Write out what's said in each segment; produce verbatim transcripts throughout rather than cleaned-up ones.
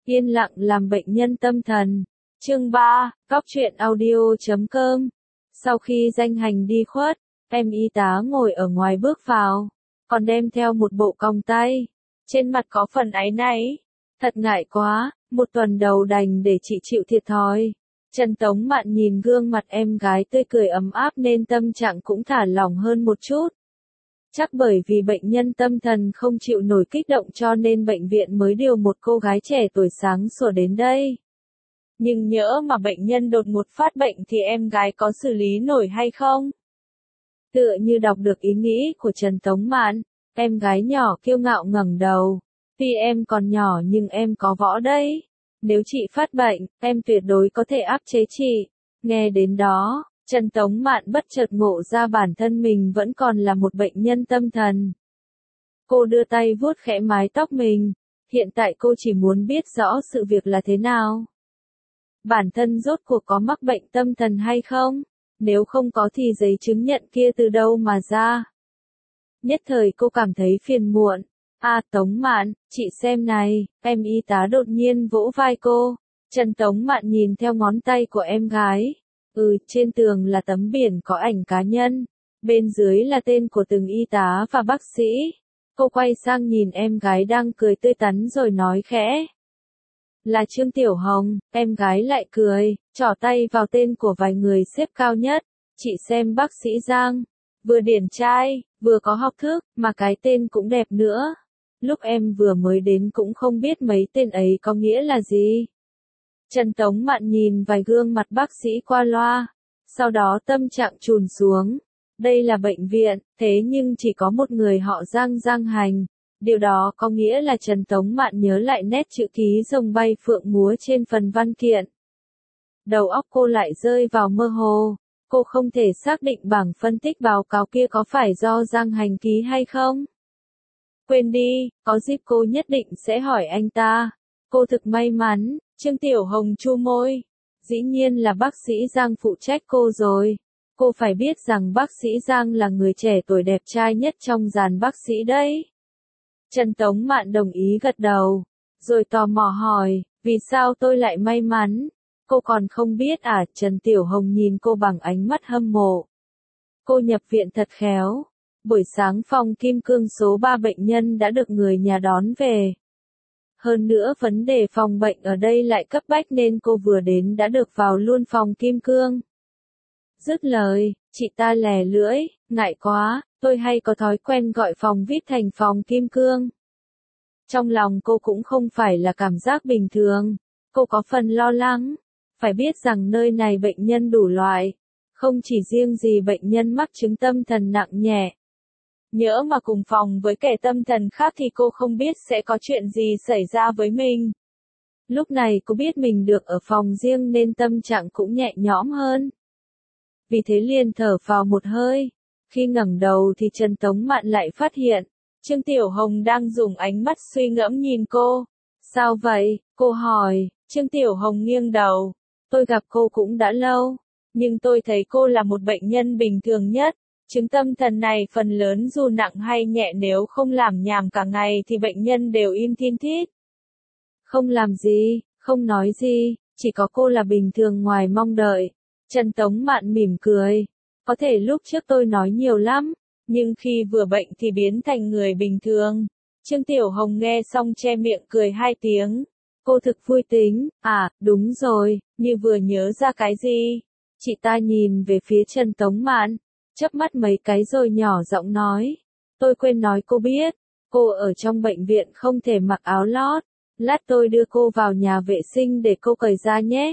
Yên lặng làm bệnh nhân tâm thần. Chương ba, Cóc truyện audio chấm com. Sau khi danh hành đi khuất, em y tá ngồi ở ngoài bước vào, còn đem theo một bộ còng tay. Trên mặt có phần áy náy. Thật ngại quá, một tuần đầu đành để chị chịu thiệt thòi. Trần Tống Mạn nhìn gương mặt em gái tươi cười ấm áp nên tâm trạng cũng thả lỏng hơn một chút. Chắc bởi vì bệnh nhân tâm thần không chịu nổi kích động cho nên bệnh viện mới điều một cô gái trẻ tuổi sáng sủa đến đây. Nhưng nhỡ mà bệnh nhân đột ngột phát bệnh thì em gái có xử lý nổi hay không? Tựa như đọc được ý nghĩ của Trần Tống Mạn, em gái nhỏ kiêu ngạo ngẩng đầu. Tuy em còn nhỏ nhưng em có võ đấy. Nếu chị phát bệnh, em tuyệt đối có thể áp chế chị. Nghe đến đó, Trần Tống Mạn bất chợt ngộ ra bản thân mình vẫn còn là một bệnh nhân tâm thần. Cô đưa tay vuốt khẽ mái tóc mình. Hiện tại cô chỉ muốn biết rõ sự việc là thế nào. Bản thân rốt cuộc có mắc bệnh tâm thần hay không? Nếu không có thì giấy chứng nhận kia từ đâu mà ra? Nhất thời cô cảm thấy phiền muộn. À Tống Mạn, chị xem này, em y tá đột nhiên vỗ vai cô. Trần Tống Mạn nhìn theo ngón tay của em gái. Ừ, trên tường là tấm biển có ảnh cá nhân. Bên dưới là tên của từng y tá và bác sĩ. Cô quay sang nhìn em gái đang cười tươi tắn rồi nói khẽ. Là Trương Tiểu Hồng, em gái lại cười, trỏ tay vào tên của vài người xếp cao nhất. Chị xem bác sĩ Giang, vừa điển trai, vừa có học thức, mà cái tên cũng đẹp nữa. Lúc em vừa mới đến cũng không biết mấy tên ấy có nghĩa là gì. Trần Tống Mạn nhìn vài gương mặt bác sĩ qua loa, sau đó tâm trạng trùn xuống. Đây là bệnh viện, thế nhưng chỉ có một người họ Giang Giang hành. Điều đó có nghĩa là Trần Tống Mạn nhớ lại nét chữ ký rồng bay phượng múa trên phần văn kiện. Đầu óc cô lại rơi vào mơ hồ. Cô không thể xác định bảng phân tích báo cáo kia có phải do Giang hành ký hay không. Quên đi, có dịp cô nhất định sẽ hỏi anh ta. Cô thực may mắn. Trương Tiểu Hồng chu môi. Dĩ nhiên là bác sĩ Giang phụ trách cô rồi. Cô phải biết rằng bác sĩ Giang là người trẻ tuổi đẹp trai nhất trong dàn bác sĩ đấy. Trần Tống Mạn đồng ý gật đầu, rồi tò mò hỏi, vì sao tôi lại may mắn? Cô còn không biết à? Trần Tiểu Hồng nhìn cô bằng ánh mắt hâm mộ. Cô nhập viện thật khéo. Buổi sáng phòng Kim Cương số ba bệnh nhân đã được người nhà đón về. Hơn nữa vấn đề phòng bệnh ở đây lại cấp bách nên cô vừa đến đã được vào luôn phòng Kim Cương. Dứt lời, chị ta lè lưỡi, ngại quá, tôi hay có thói quen gọi phòng vi ai pi thành phòng Kim Cương. Trong lòng cô cũng không phải là cảm giác bình thường, cô có phần lo lắng. Phải biết rằng nơi này bệnh nhân đủ loại, không chỉ riêng gì bệnh nhân mắc chứng tâm thần nặng nhẹ. Nhỡ mà cùng phòng với kẻ tâm thần khác thì cô không biết sẽ có chuyện gì xảy ra với mình. Lúc này cô biết mình được ở phòng riêng nên tâm trạng cũng nhẹ nhõm hơn. Vì thế liền thở vào một hơi. Khi ngẩng đầu thì Trần Tống Mạn lại phát hiện, Trương Tiểu Hồng đang dùng ánh mắt suy ngẫm nhìn cô. Sao vậy? Cô hỏi. Trương Tiểu Hồng nghiêng đầu. Tôi gặp cô cũng đã lâu, nhưng tôi thấy cô là một bệnh nhân bình thường nhất. Chứng tâm thần này phần lớn dù nặng hay nhẹ nếu không làm nhảm cả ngày thì bệnh nhân đều im thin thít. Không làm gì, không nói gì, chỉ có cô là bình thường ngoài mong đợi. Trần Tống Mạn mỉm cười. Có thể lúc trước tôi nói nhiều lắm, nhưng khi vừa bệnh thì biến thành người bình thường. Trương Tiểu Hồng nghe xong che miệng cười hai tiếng. Cô thực vui tính. À, đúng rồi, như vừa nhớ ra cái gì. Chị ta nhìn về phía Trần Tống Mạn, chớp mắt mấy cái rồi nhỏ giọng nói. Tôi quên nói cô biết, cô ở trong bệnh viện không thể mặc áo lót. Lát tôi đưa cô vào nhà vệ sinh để cô cởi ra nhé.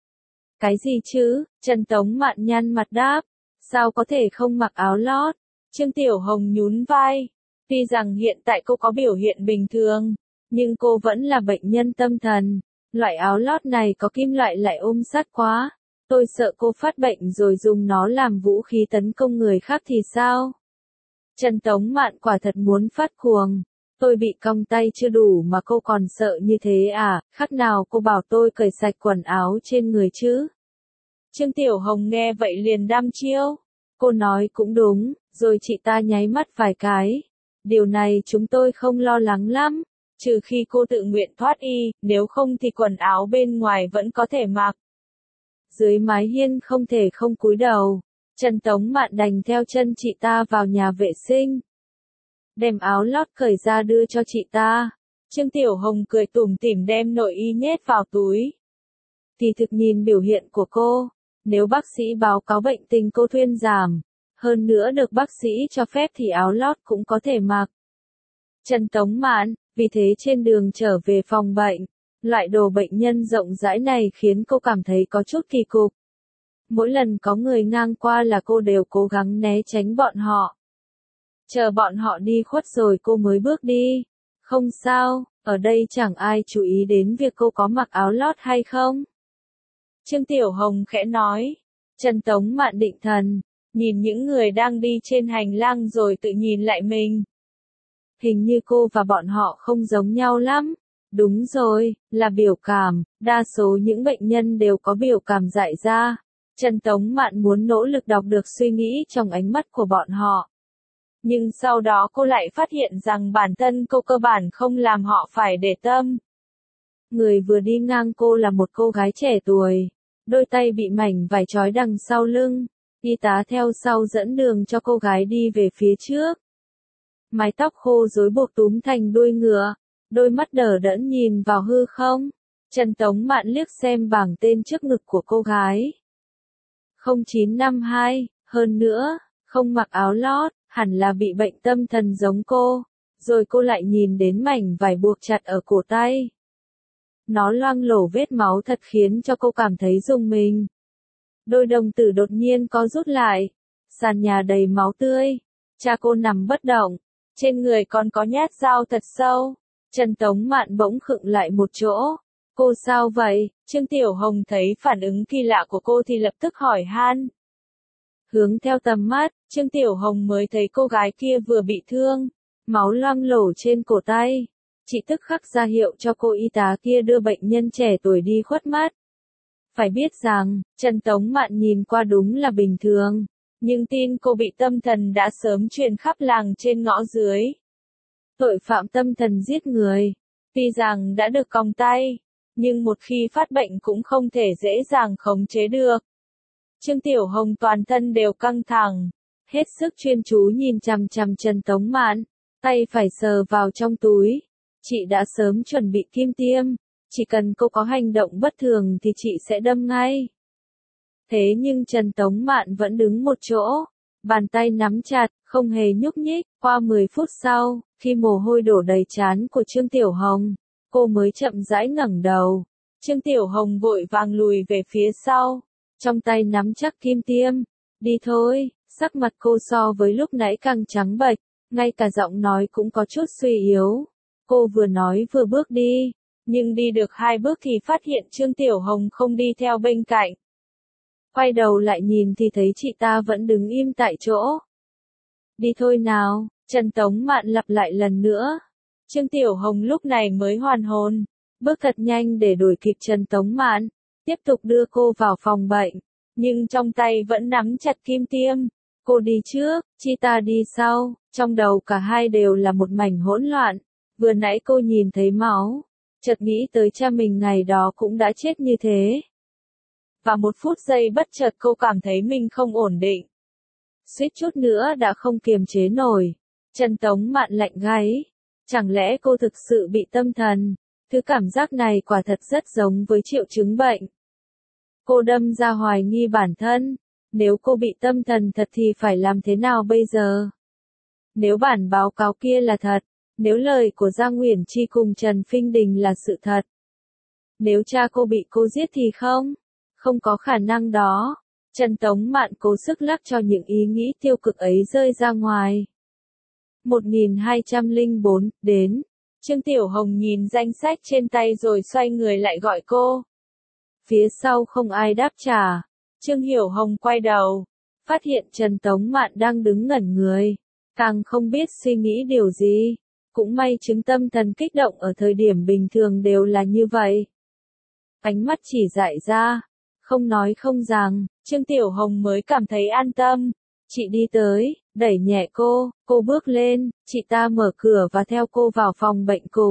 Cái gì chứ? Trần Tống Mạn nhăn mặt đáp. Sao có thể không mặc áo lót? Trương Tiểu Hồng nhún vai. Tuy rằng hiện tại cô có biểu hiện bình thường, nhưng cô vẫn là bệnh nhân tâm thần. Loại áo lót này có kim loại lại ôm sát quá. Tôi sợ cô phát bệnh rồi dùng nó làm vũ khí tấn công người khác thì sao? Trần Tống Mạn quả thật muốn phát cuồng. Tôi bị cong tay chưa đủ mà cô còn sợ như thế à? Khác nào cô bảo tôi cởi sạch quần áo trên người chứ? Trương Tiểu Hồng nghe vậy liền đăm chiêu. Cô nói cũng đúng, rồi chị ta nháy mắt vài cái. Điều này chúng tôi không lo lắng lắm. trừ khi cô tự nguyện thoát y, nếu không thì quần áo bên ngoài vẫn có thể mặc. Dưới mái hiên không thể không cúi đầu, Trần Tống Mạn đành theo chân chị ta vào nhà vệ sinh. Đem áo lót cởi ra đưa cho chị ta. Trương Tiểu Hồng cười tủm tỉm đem nội y nhét vào túi. Thì thực nhìn biểu hiện của cô, nếu bác sĩ báo cáo bệnh tình cô thuyên giảm, hơn nữa được bác sĩ cho phép thì áo lót cũng có thể mặc. Trần Tống Mạn, vì thế trên đường trở về phòng bệnh, loại đồ bệnh nhân rộng rãi này khiến cô cảm thấy có chút kỳ cục. Mỗi lần có người ngang qua là cô đều cố gắng né tránh bọn họ. Chờ bọn họ đi khuất rồi cô mới bước đi. Không sao, ở đây chẳng ai chú ý đến việc cô có mặc áo lót hay không. Trương Tiểu Hồng khẽ nói. Trần Tống Mạn định thần, nhìn những người đang đi trên hành lang rồi tự nhìn lại mình. Hình như cô và bọn họ không giống nhau lắm. Đúng rồi, là biểu cảm, đa số những bệnh nhân đều có biểu cảm dại ra. Trần Tống Mạn muốn nỗ lực đọc được suy nghĩ trong ánh mắt của bọn họ. Nhưng sau đó cô lại phát hiện rằng bản thân cô cơ bản không làm họ phải để tâm. Người vừa đi ngang cô là một cô gái trẻ tuổi, đôi tay bị mảnh vải trói đằng sau lưng, y tá theo sau dẫn đường cho cô gái đi về phía trước. Mái tóc khô rối buộc túm thành đuôi ngựa, đôi mắt đờ đẫn nhìn vào hư không. Trần Tống Mạn liếc xem bảng tên trước ngực của cô gái. không chín năm hai, hơn nữa, không mặc áo lót, hẳn là bị bệnh tâm thần giống cô. Rồi cô lại nhìn đến mảnh vải buộc chặt ở cổ tay. Nó loang lổ vết máu thật khiến cho cô cảm thấy rùng mình. Đôi đồng tử đột nhiên có rút lại. Sàn nhà đầy máu tươi. Cha cô nằm bất động. Trên người còn có nhát dao thật sâu. Trần Tống Mạn bỗng khựng lại một chỗ. Cô sao vậy? Trương Tiểu Hồng thấy phản ứng kỳ lạ của cô thì lập tức hỏi han. Hướng theo tầm mắt, Trương Tiểu Hồng mới thấy cô gái kia vừa bị thương. Máu loang lổ trên cổ tay. Chị tức khắc ra hiệu cho cô y tá kia đưa bệnh nhân trẻ tuổi đi khuất mắt. Phải biết rằng, Trần Tống Mạn nhìn qua đúng là bình thường. Nhưng tin cô bị tâm thần đã sớm truyền khắp làng trên ngõ dưới. Tội phạm tâm thần giết người. Tuy rằng đã được còng tay, nhưng một khi phát bệnh cũng không thể dễ dàng khống chế được. Trương Tiểu Hồng toàn thân đều căng thẳng, hết sức chuyên chú nhìn chằm chằm Trần Tống Mạn, tay phải sờ vào trong túi. Chị đã sớm chuẩn bị kim tiêm, chỉ cần cô có hành động bất thường thì chị sẽ đâm ngay. Thế nhưng Trần Tống Mạn vẫn đứng một chỗ, bàn tay nắm chặt, không hề nhúc nhích. Qua mười phút sau, khi mồ hôi đổ đầy trán của Trương Tiểu Hồng, cô mới chậm rãi ngẩng đầu. Trương Tiểu Hồng vội vàng lùi về phía sau, trong tay nắm chắc kim tiêm. Đi thôi, sắc mặt cô so với lúc nãy càng trắng bệch, ngay cả giọng nói cũng có chút suy yếu. Cô vừa nói vừa bước đi, nhưng đi được hai bước thì phát hiện Trương Tiểu Hồng không đi theo bên cạnh. Quay đầu lại nhìn thì thấy chị ta vẫn đứng im tại chỗ. Đi thôi nào, Trần Tống Mạn lặp lại lần nữa. Trương Tiểu Hồng lúc này mới hoàn hồn, bước thật nhanh để đuổi kịp Trần Tống Mạn, tiếp tục đưa cô vào phòng bệnh, nhưng trong tay vẫn nắm chặt kim tiêm. Cô đi trước, chị ta đi sau, trong đầu cả hai đều là một mảnh hỗn loạn. Vừa nãy cô nhìn thấy máu, chợt nghĩ tới cha mình ngày đó cũng đã chết như thế. Và một phút giây bất chợt cô cảm thấy mình không ổn định. Suýt chút nữa đã không kiềm chế nổi. Trần Tống Mạn lạnh gáy. Chẳng lẽ cô thực sự bị tâm thần? Thứ cảm giác này quả thật rất giống với triệu chứng bệnh. Cô đâm ra hoài nghi bản thân. Nếu cô bị tâm thần thật thì phải làm thế nào bây giờ? Nếu bản báo cáo kia là thật, nếu lời của Giang Uyển Chi cùng Trần Phinh Đình là sự thật, nếu cha cô bị cô giết thì không, không có khả năng đó. Trần Tống Mạn cố sức lắc cho những ý nghĩ tiêu cực ấy rơi ra ngoài. một nghìn hai trăm lẻ bốn, đến. Trương Tiểu Hồng nhìn danh sách trên tay rồi xoay người lại gọi cô. Phía sau không ai đáp trả. Trương Hiểu Hồng quay đầu, phát hiện Trần Tống Mạn đang đứng ngẩn người, càng không biết suy nghĩ điều gì. Cũng may chứng tâm thần kích động ở thời điểm bình thường đều là như vậy. Ánh mắt chỉ dại ra, không nói không rằng, Trương Tiểu Hồng mới cảm thấy an tâm. Chị đi tới, đẩy nhẹ cô, cô bước lên, chị ta mở cửa và theo cô vào phòng bệnh cùng.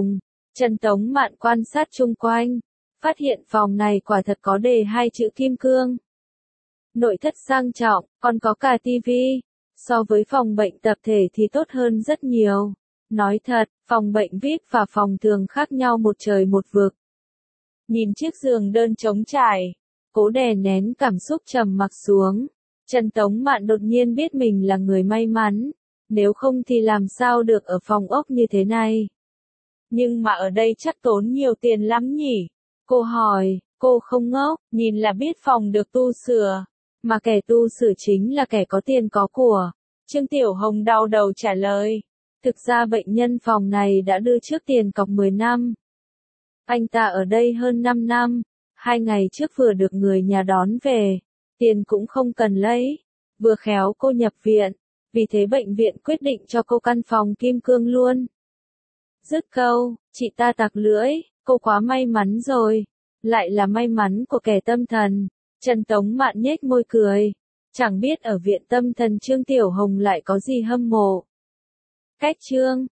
Trần Tống Mạn quan sát chung quanh, phát hiện phòng này quả thật có đề hai chữ kim cương. Nội thất sang trọng, còn có cả tivi. So với phòng bệnh tập thể thì tốt hơn rất nhiều. Nói thật, phòng bệnh vi ai pi và phòng thường khác nhau một trời một vực. Nhìn chiếc giường đơn trống trải, cố đè nén cảm xúc trầm mặc xuống. Trần Tống Mạn đột nhiên biết mình là người may mắn, nếu không thì làm sao được ở phòng ốc như thế này. Nhưng mà ở đây chắc tốn nhiều tiền lắm nhỉ? Cô hỏi, cô không ngốc, nhìn là biết phòng được tu sửa. Mà kẻ tu sửa chính là kẻ có tiền có của. Trương Tiểu Hồng đau đầu trả lời. Thực ra bệnh nhân phòng này đã đưa trước tiền cọc mười năm. Anh ta ở đây hơn năm năm. Hai ngày trước vừa được người nhà đón về. Tiền cũng không cần lấy. Vừa khéo cô nhập viện. Vì thế bệnh viện quyết định cho cô căn phòng kim cương luôn. Dứt câu, chị ta tặc lưỡi. Cô quá may mắn rồi. Lại là may mắn của kẻ tâm thần. Trần Tống Mạn nhếch môi cười. Chẳng biết ở viện tâm thần Trương Tiểu Hồng lại có gì hâm mộ. Cách chương